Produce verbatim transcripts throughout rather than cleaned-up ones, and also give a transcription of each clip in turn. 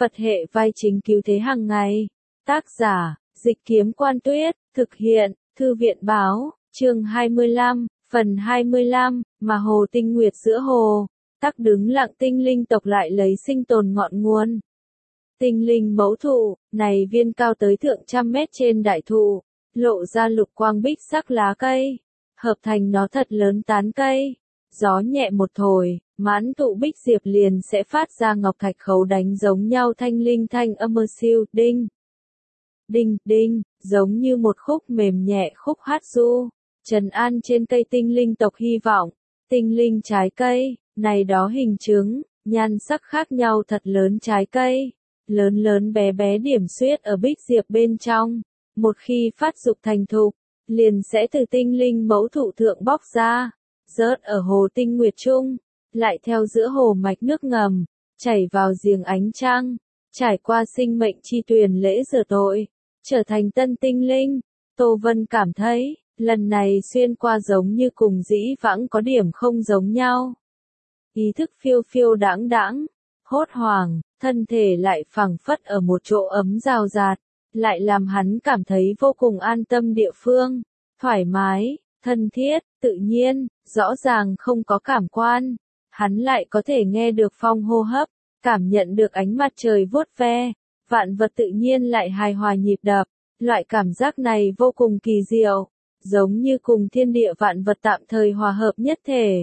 Phật hệ vai chính cứu thế hàng ngày. Tác giả, Dịch Kiếm Quan Tuyết, thực hiện, Thư viện Báo, chương hai mươi lăm, phần hai mươi lăm, mà hồ tinh nguyệt giữa hồ, tắc đứng lặng tinh linh tộc lại lấy sinh tồn ngọn nguồn. Tinh linh mẫu thụ, này viên cao tới thượng trăm mét trên đại thụ, lộ ra lục quang bích sắc lá cây, hợp thành nó thật lớn tán cây. Gió nhẹ một thổi, mãn thụ bích diệp liền sẽ phát ra ngọc thạch khấu đánh giống nhau thanh linh thanh âm mơ siêu, đinh, đinh, đinh, giống như một khúc mềm nhẹ khúc hát du, trấn an trên cây tinh linh tộc hy vọng. Tinh linh trái cây, này đó hình trứng, nhan sắc khác nhau thật lớn trái cây, lớn lớn bé bé điểm xuyết ở bích diệp bên trong, một khi phát dục thành thục, liền sẽ từ tinh linh mẫu thụ thượng bóc ra, rớt ở hồ tinh nguyệt trung, lại theo giữa hồ mạch nước ngầm, chảy vào giếng ánh trăng, trải qua sinh mệnh chi tuyền lễ rửa tội, trở thành tân tinh linh. Tô Vân cảm thấy, lần này xuyên qua giống như cùng dĩ vãng có điểm không giống nhau. Ý thức phiêu phiêu đãng đãng, hốt hoảng, thân thể lại phẳng phất ở một chỗ ấm rào rạt, lại làm hắn cảm thấy vô cùng an tâm địa phương, thoải mái, thân thiết, tự nhiên, rõ ràng không có cảm quan. Hắn lại có thể nghe được phong hô hấp, cảm nhận được ánh mặt trời vuốt ve, vạn vật tự nhiên lại hài hòa nhịp đập, loại cảm giác này vô cùng kỳ diệu, giống như cùng thiên địa vạn vật tạm thời hòa hợp nhất thể.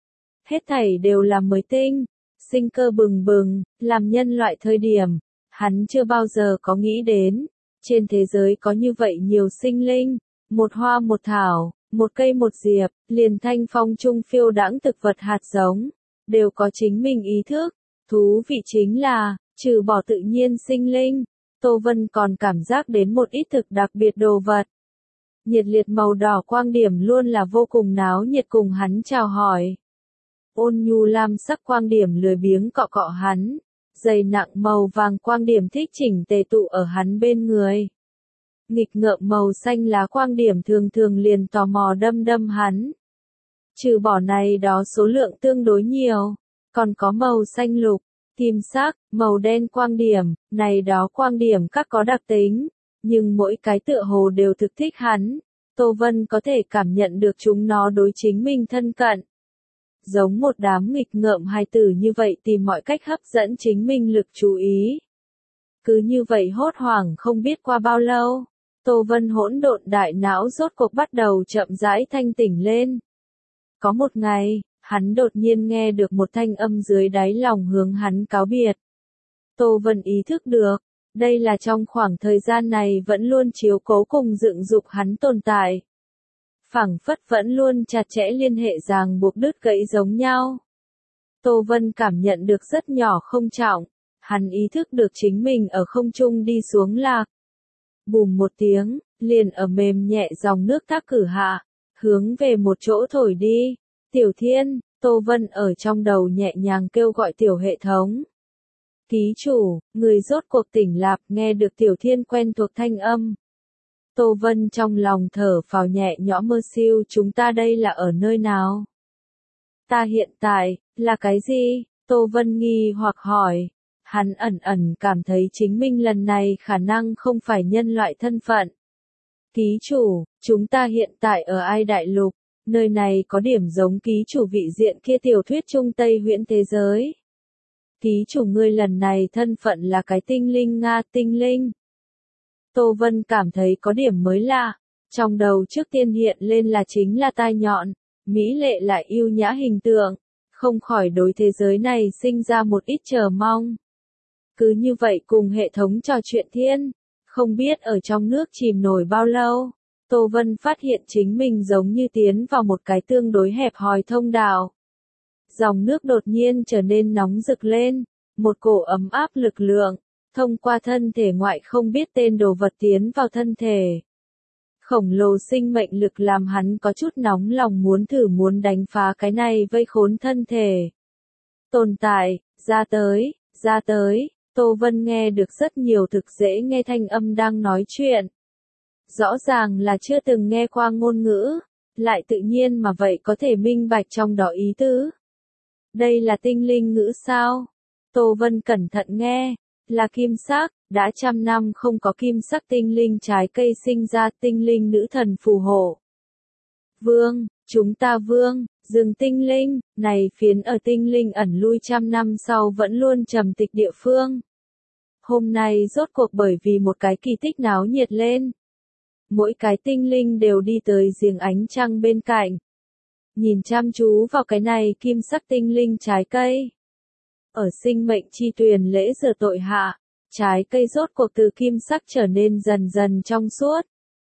Hết thảy đều là mới tinh, sinh cơ bừng bừng, làm nhân loại thời điểm, hắn chưa bao giờ có nghĩ đến, trên thế giới có như vậy nhiều sinh linh, một hoa một thảo, một cây một diệp, liền thanh phong trung phiêu đãng thực vật hạt giống, đều có chính mình ý thức. Thú vị chính là, trừ bỏ tự nhiên sinh linh, Tô Vân còn cảm giác đến một ít thực đặc biệt đồ vật. Nhiệt liệt màu đỏ quang điểm luôn là vô cùng náo nhiệt cùng hắn chào hỏi. Ôn nhu lam sắc quang điểm lười biếng cọ cọ hắn, dày nặng màu vàng quang điểm thích chỉnh tề tụ ở hắn bên người. Nghịch ngợm màu xanh lá quang điểm thường thường liền tò mò đâm đâm hắn. Trừ bỏ này đó số lượng tương đối nhiều, còn có màu xanh lục, kim sắc, màu đen quang điểm, này đó quang điểm các có đặc tính, nhưng mỗi cái tựa hồ đều thực thích hắn. Tô Vân có thể cảm nhận được chúng nó đối chính mình thân cận. Giống một đám nghịch ngợm hài tử như vậy tìm mọi cách hấp dẫn chính mình lực chú ý. Cứ như vậy hốt hoảng không biết qua bao lâu, Tô Vân hỗn độn đại não rốt cuộc bắt đầu chậm rãi thanh tỉnh lên. Có một ngày, hắn đột nhiên nghe được một thanh âm dưới đáy lòng hướng hắn cáo biệt. Tô Vân ý thức được, đây là trong khoảng thời gian này vẫn luôn chiếu cố cùng dựng dục hắn tồn tại. Phẳng phất vẫn luôn chặt chẽ liên hệ ràng buộc đứt gãy giống nhau. Tô Vân cảm nhận được rất nhỏ không trọng, hắn ý thức được chính mình ở không trung đi xuống lạc. Bùm một tiếng, liền ở mềm nhẹ dòng nước thác cử hạ, hướng về một chỗ thổi đi. Tiểu Thiên, Tô Vân ở trong đầu nhẹ nhàng kêu gọi tiểu hệ thống. Ký chủ, người rốt cuộc tỉnh lạc, nghe được Tiểu Thiên quen thuộc thanh âm. Tô Vân trong lòng thở phào nhẹ nhõm mơ siêu, chúng ta đây là ở nơi nào? Ta hiện tại, là cái gì? Tô Vân nghi hoặc hỏi. Hắn ẩn ẩn cảm thấy chính mình lần này khả năng không phải nhân loại thân phận. Ký chủ, chúng ta hiện tại ở Ai Đại Lục, nơi này có điểm giống ký chủ vị diện kia tiểu thuyết Trung Tây huyễn thế giới. Ký chủ ngươi lần này thân phận là cái tinh linh Nga tinh linh. Tô Vân cảm thấy có điểm mới lạ, trong đầu trước tiên hiện lên là chính là tai nhọn, mỹ lệ lại yêu nhã hình tượng, không khỏi đối thế giới này sinh ra một ít chờ mong. Cứ như vậy cùng hệ thống trò chuyện thiên, không biết ở trong nước chìm nổi bao lâu, Tô Vân phát hiện chính mình giống như tiến vào một cái tương đối hẹp hòi thông đạo. Dòng nước đột nhiên trở nên nóng rực lên, một cổ ấm áp lực lượng, thông qua thân thể ngoại không biết tên đồ vật tiến vào thân thể. Khổng lồ sinh mệnh lực làm hắn có chút nóng lòng muốn thử muốn đánh phá cái này vây khốn thân thể. Tồn tại, ra tới, ra tới, Tô Vân nghe được rất nhiều thực dễ nghe thanh âm đang nói chuyện. Rõ ràng là chưa từng nghe qua ngôn ngữ, lại tự nhiên mà vậy có thể minh bạch trong đó ý tứ. Đây là tinh linh ngữ sao? Tô Vân cẩn thận nghe, là kim sắc, đã trăm năm không có kim sắc tinh linh trái cây sinh ra, tinh linh nữ thần phù hộ. Vương, chúng ta vương, rừng tinh linh, này phiến ở tinh linh ẩn lui trăm năm sau vẫn luôn trầm tịch địa phương. Hôm nay rốt cuộc bởi vì một cái kỳ tích náo nhiệt lên. Mỗi cái tinh linh đều đi tới giếng ánh trăng bên cạnh. Nhìn chăm chú vào cái này kim sắc tinh linh trái cây. Ở sinh mệnh chi tuyền lễ rửa tội hạ, trái cây rốt cuộc từ kim sắc trở nên dần dần trong suốt.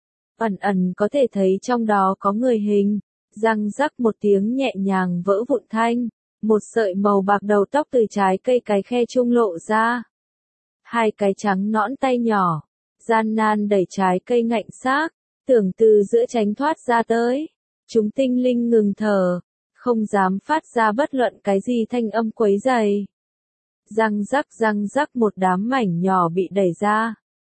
Ẩn ẩn có thể thấy trong đó có người hình, răng rắc một tiếng nhẹ nhàng vỡ vụn thanh, một sợi màu bạc đầu tóc từ trái cây cái khe trung lộ ra. Hai cái trắng nõn tay nhỏ, gian nan đẩy trái cây ngạnh xác, tưởng từ giữa tránh thoát ra tới. Chúng tinh linh ngừng thở, không dám phát ra bất luận cái gì thanh âm quấy rầy. Răng rắc răng rắc một đám mảnh nhỏ bị đẩy ra.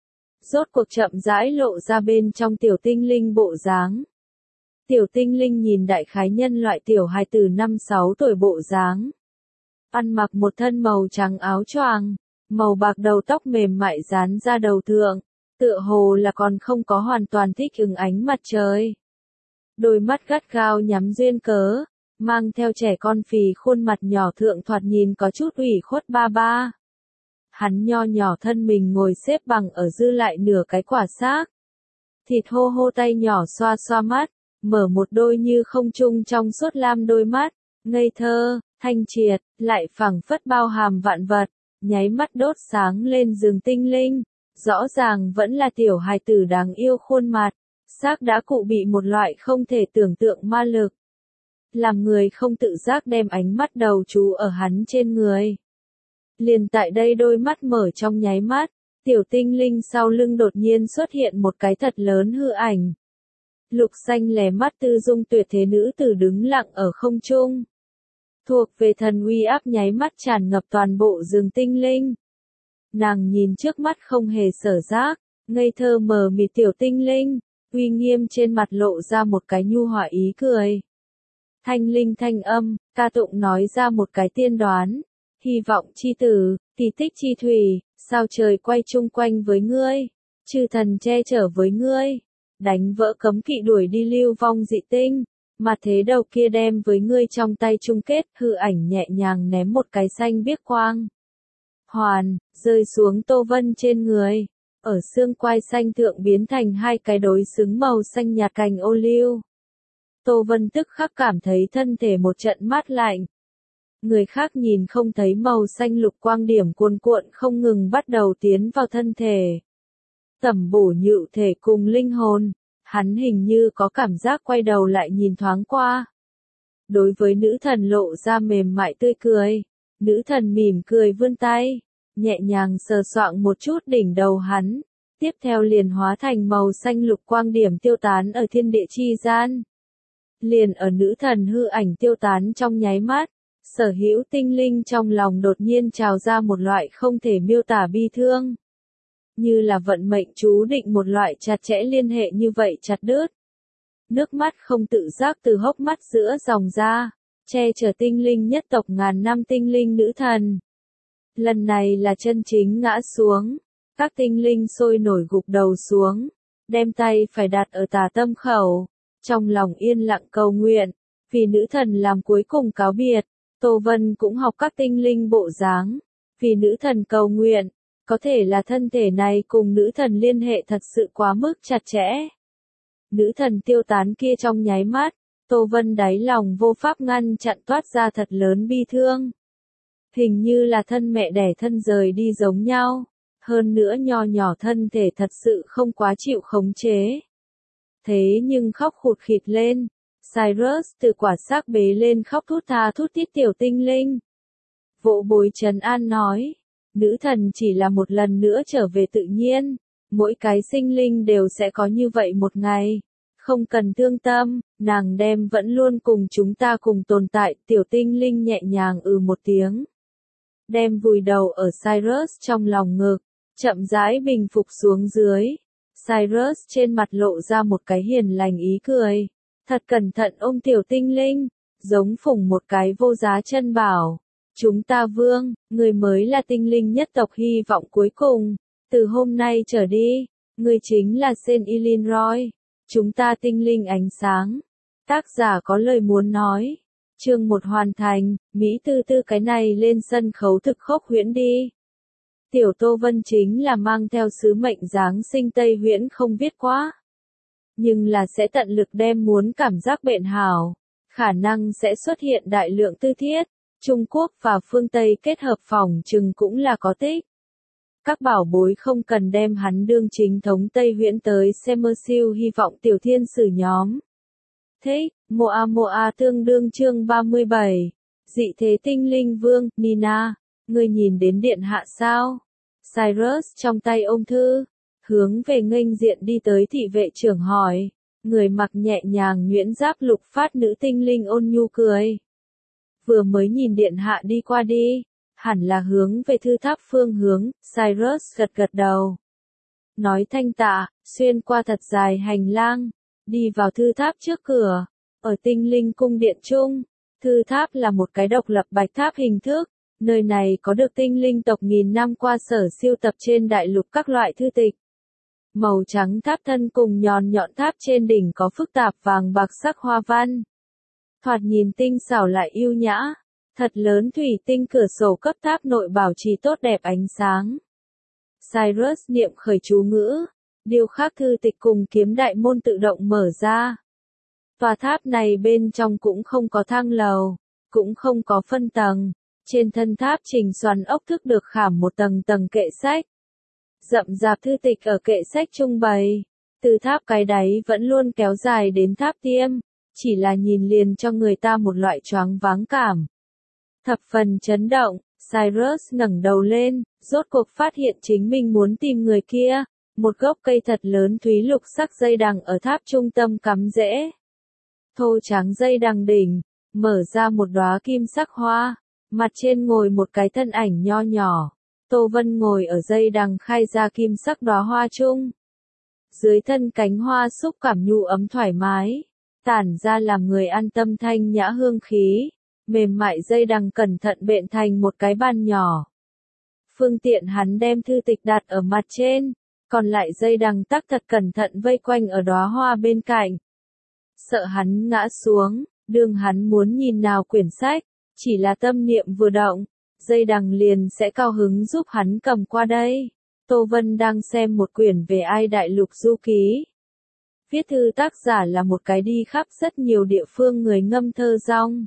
Rốt cuộc chậm rãi lộ ra bên trong tiểu tinh linh bộ dáng. Tiểu tinh linh nhìn đại khái nhân loại tiểu hài từ năm sáu tuổi bộ dáng. Ăn mặc một thân màu trắng áo choàng, màu bạc đầu tóc mềm mại dán ra đầu thượng, tựa hồ là còn không có hoàn toàn thích ứng ánh mặt trời. Đôi mắt gắt gao nhắm duyên cớ, mang theo trẻ con phì khuôn mặt nhỏ thượng thoạt nhìn có chút ủy khuất ba ba. Hắn nho nhỏ thân mình ngồi xếp bằng ở dư lại nửa cái quả xác. Thịt hô hô tay nhỏ xoa xoa mắt, mở một đôi như không trung trong suốt lam đôi mắt, ngây thơ, thanh triệt, lại phẳng phất bao hàm vạn vật, nháy mắt đốt sáng lên rừng tinh linh. Rõ ràng vẫn là tiểu hài tử đáng yêu khuôn mặt, xác đã cụ bị một loại không thể tưởng tượng ma lực. Làm người không tự giác đem ánh mắt đầu chú ở hắn trên người. Liền tại đây đôi mắt mở trong nháy mắt, tiểu tinh linh sau lưng đột nhiên xuất hiện một cái thật lớn hư ảnh. Lục xanh lè mắt tư dung tuyệt thế nữ tử đứng lặng ở không trung. Thuộc về thần uy áp nháy mắt tràn ngập toàn bộ rừng tinh linh. Nàng nhìn trước mắt không hề sở giác, ngây thơ mờ mịt tiểu tinh linh, uy nghiêm trên mặt lộ ra một cái nhu hòa ý cười. Thanh linh thanh âm, ca tụng nói ra một cái tiên đoán. Hy vọng chi tử, kỳ tích chi thủy, sao trời quay chung quanh với ngươi, chư thần che chở với ngươi, đánh vỡ cấm kỵ đuổi đi lưu vong dị tinh, mà thế đầu kia đem với ngươi trong tay chung kết, hư ảnh nhẹ nhàng ném một cái xanh biếc quang. Hoàn, rơi xuống Tô Vân trên người, ở xương quai xanh thượng biến thành hai cái đối xứng màu xanh nhạt cành ô liu. Tô Vân tức khắc cảm thấy thân thể một trận mát lạnh. Người khác nhìn không thấy màu xanh lục quang điểm cuồn cuộn không ngừng bắt đầu tiến vào thân thể. Tẩm bổ nhự thể cùng linh hồn, hắn hình như có cảm giác quay đầu lại nhìn thoáng qua. Đối với nữ thần lộ ra mềm mại tươi cười, nữ thần mỉm cười vươn tay, nhẹ nhàng sờ soạng một chút đỉnh đầu hắn, tiếp theo liền hóa thành màu xanh lục quang điểm tiêu tán ở thiên địa chi gian. Liền ở nữ thần hư ảnh tiêu tán trong nháy mắt, sở hữu tinh linh trong lòng đột nhiên trào ra một loại không thể miêu tả bi thương. Như là vận mệnh chú định một loại chặt chẽ liên hệ như vậy chặt đứt. Nước mắt không tự giác từ hốc mắt giữa dòng ra, che chở tinh linh nhất tộc ngàn năm tinh linh nữ thần. Lần này là chân chính ngã xuống, các tinh linh sôi nổi gục đầu xuống, đem tay phải đặt ở tà tâm khẩu, trong lòng yên lặng cầu nguyện, vì nữ thần làm cuối cùng cáo biệt. Tô Vân cũng học các tinh linh bộ dáng, vì nữ thần cầu nguyện, có thể là thân thể này cùng nữ thần liên hệ thật sự quá mức chặt chẽ. Nữ thần tiêu tán kia trong nháy mắt, Tô Vân đáy lòng vô pháp ngăn chặn toát ra thật lớn bi thương. Hình như là thân mẹ đẻ thân rời đi giống nhau, hơn nữa nho nhỏ thân thể thật sự không quá chịu khống chế. Thế nhưng khóc khụt khịt lên. Cyrus từ quả xác bế lên khóc thút tha thút thít tiểu tinh linh. Vỗ bối trấn an nói, nữ thần chỉ là một lần nữa trở về tự nhiên, mỗi cái sinh linh đều sẽ có như vậy một ngày, không cần thương tâm, nàng đem vẫn luôn cùng chúng ta cùng tồn tại, tiểu tinh linh nhẹ nhàng ừ một tiếng. Đem vùi đầu ở Cyrus trong lòng ngực, chậm rãi bình phục xuống dưới. Cyrus trên mặt lộ ra một cái hiền lành ý cười. Thật cẩn thận ôm tiểu tinh linh, giống phủng một cái vô giá chân bảo. Chúng ta vương, người mới là tinh linh nhất tộc hy vọng cuối cùng. Từ hôm nay trở đi, người chính là Saint Illinroy. Chúng ta tinh linh ánh sáng. Tác giả có lời muốn nói. Chương một hoàn thành, Mỹ tư tư cái này lên sân khấu thực khốc huyễn đi. Tiểu Tô Vân chính là mang theo sứ mệnh Giáng sinh Tây huyễn không viết quá. Nhưng là sẽ tận lực đem muốn cảm giác bệnh hảo. Khả năng sẽ xuất hiện đại lượng tư thiết. Trung Quốc và phương Tây kết hợp phòng chừng cũng là có tích. Các bảo bối không cần đem hắn đương chính thống Tây huyễn tới xem mơ siêu hy vọng tiểu thiên sử nhóm. Thích, Moa Moa tương đương chương ba mươi bảy. Dị thế tinh linh vương, Nina, ngươi nhìn đến điện hạ sao? Cyrus trong tay ôm thư, hướng về nghênh diện đi tới thị vệ trưởng hỏi. Người mặc nhẹ nhàng nhuyễn giáp lục phát nữ tinh linh ôn nhu cười. Vừa mới nhìn điện hạ đi qua đi, hẳn là hướng về thư tháp phương hướng, Cyrus gật gật đầu. Nói thanh tạ, xuyên qua thật dài hành lang, đi vào thư tháp trước cửa, ở tinh linh cung điện trung. Thư tháp là một cái độc lập bạch tháp hình thức, nơi này có được tinh linh tộc nghìn năm qua sở siêu tập trên đại lục các loại thư tịch. Màu trắng tháp thân cùng nhọn nhọn tháp trên đỉnh có phức tạp vàng bạc sắc hoa văn. Thoạt nhìn tinh xảo lại yêu nhã, thật lớn thủy tinh cửa sổ cấp tháp nội bảo trì tốt đẹp ánh sáng. Cyrus niệm khởi chú ngữ, điêu khắc thư tịch cùng kiếm đại môn tự động mở ra. Tòa tháp này bên trong cũng không có thang lầu, cũng không có phân tầng, trên thân tháp trình xoắn ốc thức được khảm một tầng tầng kệ sách. Rậm rạp thư tịch ở kệ sách trung bày, từ tháp cái đáy vẫn luôn kéo dài đến tháp tiêm, chỉ là nhìn liền cho người ta một loại choáng váng cảm. Thập phần chấn động, Cyrus ngẩng đầu lên, rốt cuộc phát hiện chính mình muốn tìm người kia, một gốc cây thật lớn thúy lục sắc dây đằng ở tháp trung tâm cắm rễ. Thô trắng dây đằng đỉnh, mở ra một đóa kim sắc hoa, mặt trên ngồi một cái thân ảnh nho nhỏ. Tô Vân ngồi ở dây đằng khai ra kim sắc đóa hoa chung. Dưới thân cánh hoa xúc cảm nhu ấm thoải mái, tản ra làm người an tâm thanh nhã hương khí, mềm mại dây đằng cẩn thận bện thành một cái bàn nhỏ. Phương tiện hắn đem thư tịch đặt ở mặt trên, còn lại dây đằng tắc thật cẩn thận vây quanh ở đóa hoa bên cạnh. Sợ hắn ngã xuống, đường hắn muốn nhìn nào quyển sách, chỉ là tâm niệm vừa động, dây đằng liền sẽ cao hứng giúp hắn cầm qua đây. Tô Vân đang xem một quyển về Ai Đại Lục du ký. Viết thư tác giả là một cái đi khắp rất nhiều địa phương người ngâm thơ rong.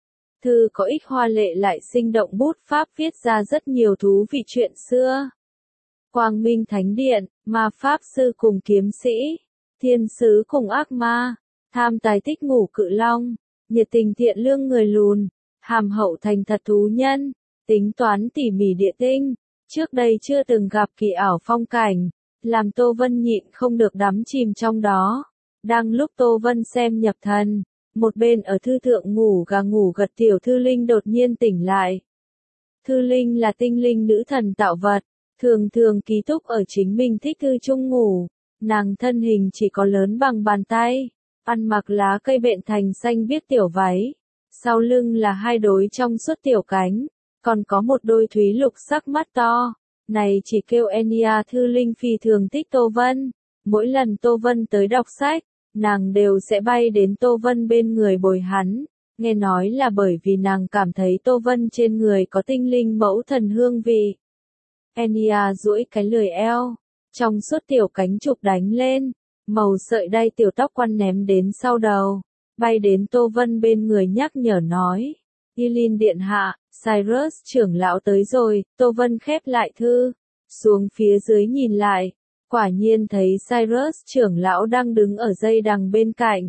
Thư có ích hoa lệ lại sinh động bút pháp viết ra rất nhiều thú vị chuyện xưa. Quang Minh Thánh Điện, ma pháp sư cùng kiếm sĩ, thiên sứ cùng ác ma, tham tài thích ngủ cự long, nhiệt tình thiện lương người lùn, hàm hậu thành thật thú nhân, tính toán tỉ mỉ địa tinh, trước đây chưa từng gặp kỳ ảo phong cảnh, làm Tô Vân nhịn không được đắm chìm trong đó. Đang lúc Tô Vân xem nhập thần, một bên ở thư thượng ngủ gà ngủ gật tiểu thư linh đột nhiên tỉnh lại. Thư linh là tinh linh nữ thần tạo vật, thường thường ký túc ở chính mình thích thư chung ngủ, nàng thân hình chỉ có lớn bằng bàn tay, ăn mặc lá cây bện thành xanh biếc tiểu váy, sau lưng là hai đôi trong suốt tiểu cánh, còn có một đôi thúy lục sắc mắt to. Này chỉ kêu Enya thư linh phi thường thích Tô Vân, mỗi lần Tô Vân tới đọc sách, nàng đều sẽ bay đến Tô Vân bên người bồi hắn, nghe nói là bởi vì nàng cảm thấy Tô Vân trên người có tinh linh mẫu thần hương vị. Enya duỗi cái lười eo, trong suốt tiểu cánh chụp đánh lên, màu sợi đay tiểu tóc quăn ném đến sau đầu, bay đến Tô Vân bên người nhắc nhở nói, Ilin điện hạ, Cyrus trưởng lão tới rồi. Tô Vân khép lại thư, xuống phía dưới nhìn lại, quả nhiên thấy Cyrus trưởng lão đang đứng ở dây đằng bên cạnh.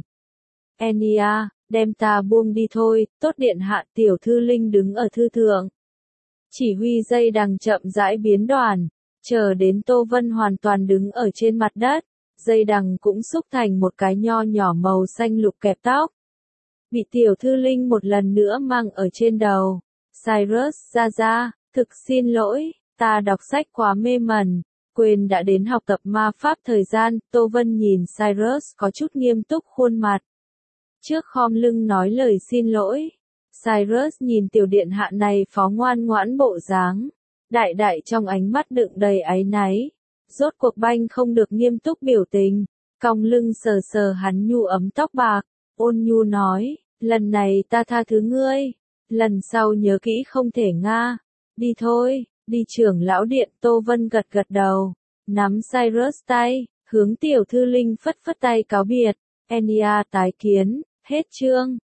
Enya, đem ta buông đi thôi, tốt điện hạ. Tiểu thư linh đứng ở thư thượng, chỉ huy dây đằng chậm rãi biến đoàn, chờ đến Tô Vân hoàn toàn đứng ở trên mặt đất, dây đằng cũng xúc thành một cái nho nhỏ màu xanh lục kẹp tóc. Bị tiểu thư linh một lần nữa mang ở trên đầu. Cyrus ra ra, thực xin lỗi, ta đọc sách quá mê mẩn, quên đã đến học tập ma pháp thời gian. Tô Vân nhìn Cyrus có chút nghiêm túc khuôn mặt, trước khom lưng nói lời xin lỗi. Cyrus nhìn tiểu điện hạ này phó ngoan ngoãn bộ dáng, đại đại trong ánh mắt đựng đầy áy náy. Rốt cuộc Banh không được nghiêm túc biểu tình, cong lưng sờ sờ hắn nhu ấm tóc bạc, ôn nhu nói, lần này ta tha thứ ngươi, lần sau nhớ kỹ không thể nga. Đi thôi, đi trưởng lão điện. Tô Vân gật gật đầu, nắm Cyrus tay, hướng tiểu thư Linh phất phất tay cáo biệt. Enya tái kiến, hết chương.